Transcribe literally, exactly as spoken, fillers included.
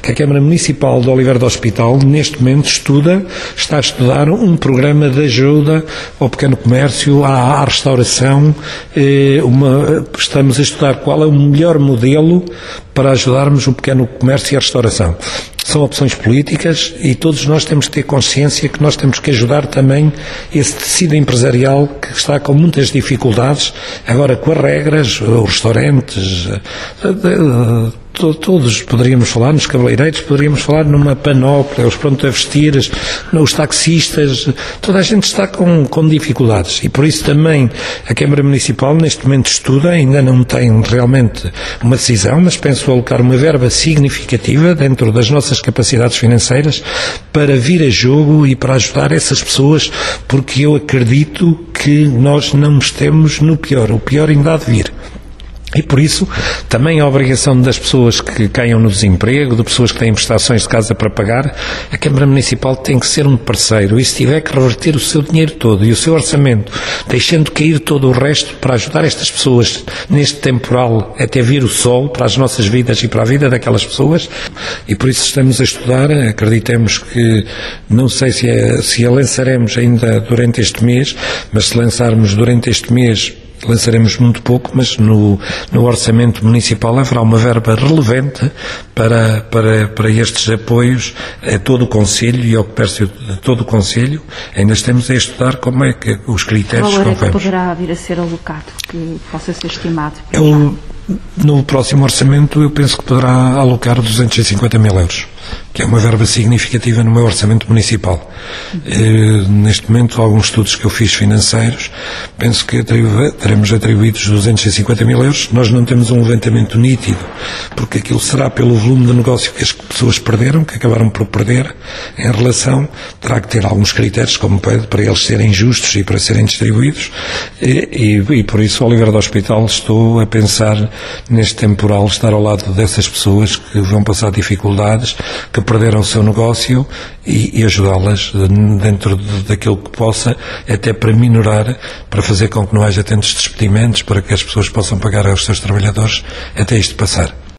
que a Câmara Municipal de Oliveira do Hospital, neste momento, estuda, está a estudar um programa de ajuda ao pequeno comércio, à, à restauração. Eh, uma, estamos a estudar qual é o melhor modelo para ajudarmos o pequeno comércio e a restauração. São opções políticas e todos nós temos que ter consciência que nós temos que ajudar também esse tecido empresarial que está com muitas dificuldades, agora com as regras, os restaurantes, todos poderíamos falar, nos cabeleireiros, poderíamos falar numa panóplia, os pronto a vestir, os taxistas, toda a gente está com, com dificuldades e por isso também a Câmara Municipal neste momento estuda, ainda não tem realmente uma decisão, mas penso alocar uma verba significativa dentro das nossas capacidades financeiras para vir a jogo e para ajudar essas pessoas, porque eu acredito que nós não estamos no pior, o pior ainda há de vir. E por isso, também a obrigação das pessoas que caiam no desemprego, de pessoas que têm prestações de casa para pagar, a Câmara Municipal tem que ser um parceiro e se tiver que reverter o seu dinheiro todo e o seu orçamento, deixando cair todo o resto para ajudar estas pessoas neste temporal até vir o sol para as nossas vidas e para a vida daquelas pessoas, e por isso estamos a estudar, acreditemos que, não sei se a, se a lançaremos ainda durante este mês, mas se lançarmos durante este mês, lançaremos muito pouco, mas no, no orçamento municipal haverá uma verba relevante para, para, para estes apoios a todo o Conselho e ao comércio de todo o Conselho. Ainda estamos a estudar como é que os critérios que convemos. Poderá vir a ser alocado, que possa ser estimado? Eu, no próximo orçamento eu penso que poderá alocar duzentos e cinquenta mil euros, que é uma verba significativa no meu orçamento municipal. Eh, neste momento, alguns estudos que eu fiz financeiros, penso que atribu- teremos atribuídos duzentos e cinquenta mil euros. Nós não temos um levantamento nítido, porque aquilo será pelo volume de negócio que as pessoas perderam, que acabaram por perder, em relação, terá que ter alguns critérios, como pede, para eles serem justos e para serem distribuídos, e, e, e por isso, ao Oliveira do Hospital, estou a pensar neste temporal, estar ao lado dessas pessoas que vão passar dificuldades, que perderam o seu negócio e, e ajudá-las dentro de, daquilo que possa, até para minorar, para fazer com que não haja tantos despedimentos, para que as pessoas possam pagar aos seus trabalhadores até isto passar.